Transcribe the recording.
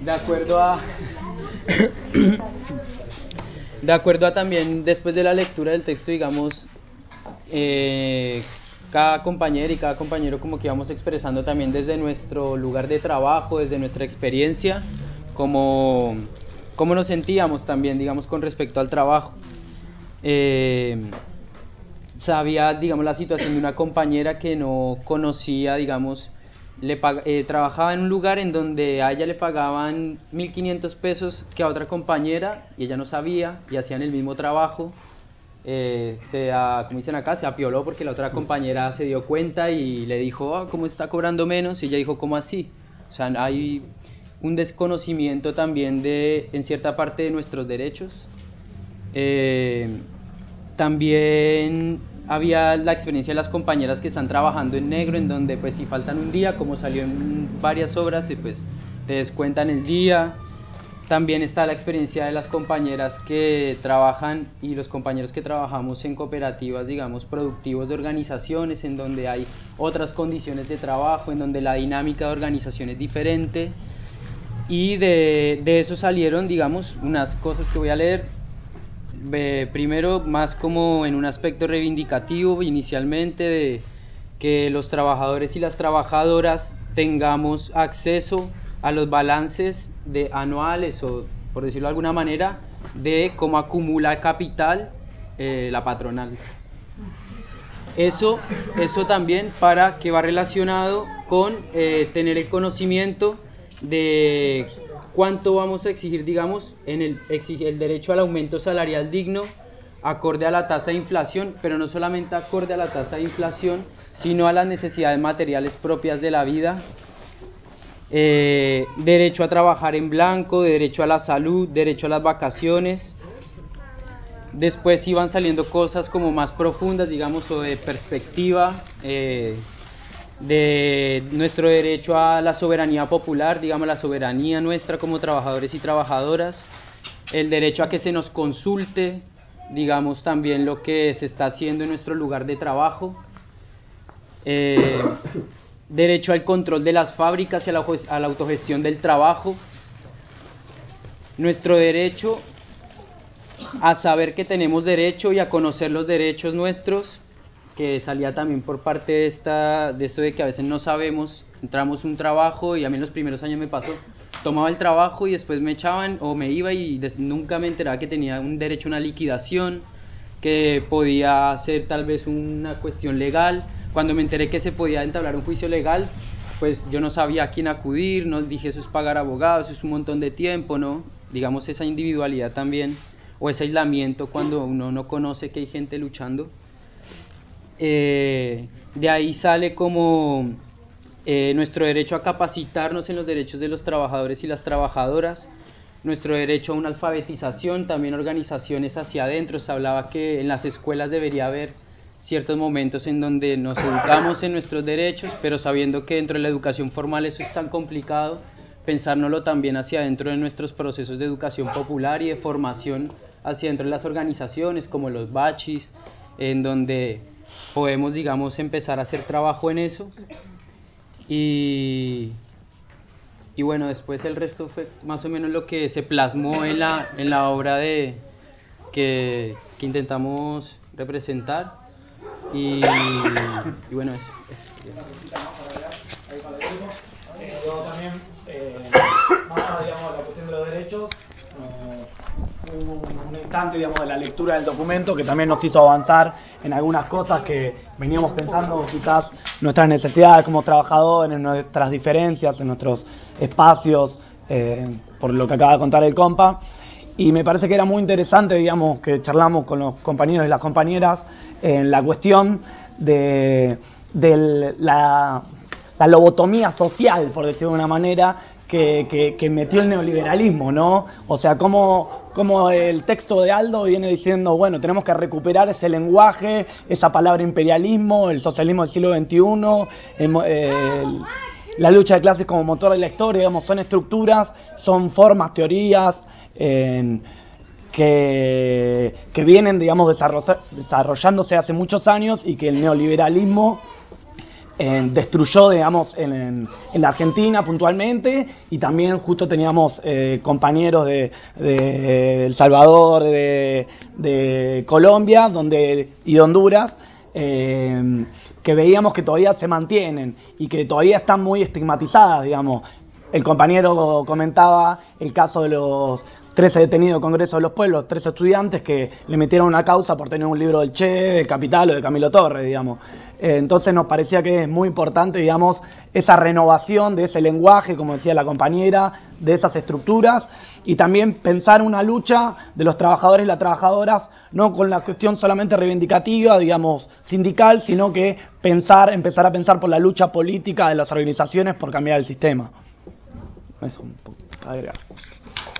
de acuerdo a de acuerdo a también después de la lectura del texto, digamos, cada compañera y cada compañero como que íbamos expresando también desde nuestro lugar de trabajo, desde nuestra experiencia, cómo nos sentíamos también, digamos, con respecto al trabajo. Sabía, digamos, la situación de una compañera que no conocía, digamos, trabajaba en un lugar en donde a ella le pagaban 1.500 pesos que a otra compañera, y ella no sabía, y hacían el mismo trabajo. Como dicen acá, se apioló porque la otra compañera se dio cuenta y le dijo, ¿cómo está cobrando menos? Y ella dijo, ¿cómo así? O sea, hay un desconocimiento también en cierta parte de nuestros derechos. También había la experiencia de las compañeras que están trabajando en negro, en donde pues si faltan un día, como salió en varias obras, pues te descuentan el día. También está la experiencia de las compañeras que trabajan y los compañeros que trabajamos en cooperativas, digamos, productivos de organizaciones, en donde hay otras condiciones de trabajo, en donde la dinámica de organización es diferente. Y de eso salieron, digamos, unas cosas que voy a leer. Primero, más como en un aspecto reivindicativo inicialmente, de que los trabajadores y las trabajadoras tengamos acceso a los balances anuales, o por decirlo de alguna manera, de cómo acumula capital la patronal. Eso también para que va relacionado con tener el conocimiento de cuánto vamos a exigir, digamos, en el derecho al aumento salarial digno acorde a la tasa de inflación, pero no solamente acorde a la tasa de inflación, sino a las necesidades materiales propias de la vida. Derecho a trabajar en blanco, derecho a la salud, derecho a las vacaciones. Después iban saliendo cosas como más profundas, digamos, o de perspectiva, de nuestro derecho a la soberanía popular, digamos, la soberanía nuestra como trabajadores y trabajadoras, el derecho a que se nos consulte, digamos, también lo que se está haciendo en nuestro lugar de trabajo, derecho al control de las fábricas y a la autogestión del trabajo, nuestro derecho a saber que tenemos derecho y a conocer los derechos nuestros, que salía también por parte de esto de que a veces no sabemos, entramos a un trabajo, y a mí en los primeros años me pasó, tomaba el trabajo y después me echaban o me iba y nunca me enteraba que tenía un derecho a una liquidación, que podía ser tal vez una cuestión legal. Cuando me enteré que se podía entablar un juicio legal, pues yo no sabía a quién acudir, no dije, eso es pagar abogados, eso es un montón de tiempo, ¿no? Digamos, esa individualidad también, o ese aislamiento cuando uno no conoce que hay gente luchando. De ahí sale como nuestro derecho a capacitarnos en los derechos de los trabajadores y las trabajadoras, nuestro derecho a una alfabetización, también organizaciones hacia adentro. Se hablaba que en las escuelas debería haber ciertos momentos en donde nos educamos en nuestros derechos, pero sabiendo que dentro de la educación formal eso es tan complicado, pensárnoslo también hacia adentro de nuestros procesos de educación popular y de formación hacia dentro de las organizaciones, como los bachis, en donde podemos, digamos, empezar a hacer trabajo en eso. Y bueno, después el resto fue más o menos lo que se plasmó en la obra que intentamos representar. Y bueno, eso. Yo también, más allá, digamos, de la cuestión de los derechos, un instante, digamos, de la lectura del documento que también nos hizo avanzar en algunas cosas que veníamos pensando, quizás nuestras necesidades como trabajadores, en nuestras diferencias, en nuestros espacios, por lo que acaba de contar el compa. Y me parece que era muy interesante, digamos, que charlamos con los compañeros y las compañeras en la cuestión de la lobotomía social, por decirlo de una manera, que metió el neoliberalismo, ¿no? O sea, como el texto de Aldo viene diciendo, bueno, tenemos que recuperar ese lenguaje, esa palabra imperialismo, el socialismo del siglo XXI, la lucha de clases como motor de la historia, digamos, son estructuras, son formas, teorías, que vienen, digamos, desarrollándose hace muchos años, y que el neoliberalismo destruyó, digamos, en la Argentina puntualmente, y también justo teníamos compañeros de El Salvador, de Colombia y de Honduras, que veíamos que todavía se mantienen y que todavía están muy estigmatizadas, digamos. El compañero comentaba el caso de los 13 detenidos del Congreso de los Pueblos, 13 estudiantes que le metieron una causa por tener un libro del Che, de Capital o de Camilo Torres, digamos. Entonces nos parecía que es muy importante, digamos, esa renovación de ese lenguaje, como decía la compañera, de esas estructuras, y también pensar una lucha de los trabajadores y las trabajadoras, no con la cuestión solamente reivindicativa, digamos, sindical, sino que empezar a pensar por la lucha política de las organizaciones por cambiar el sistema. Eso un poco agregar.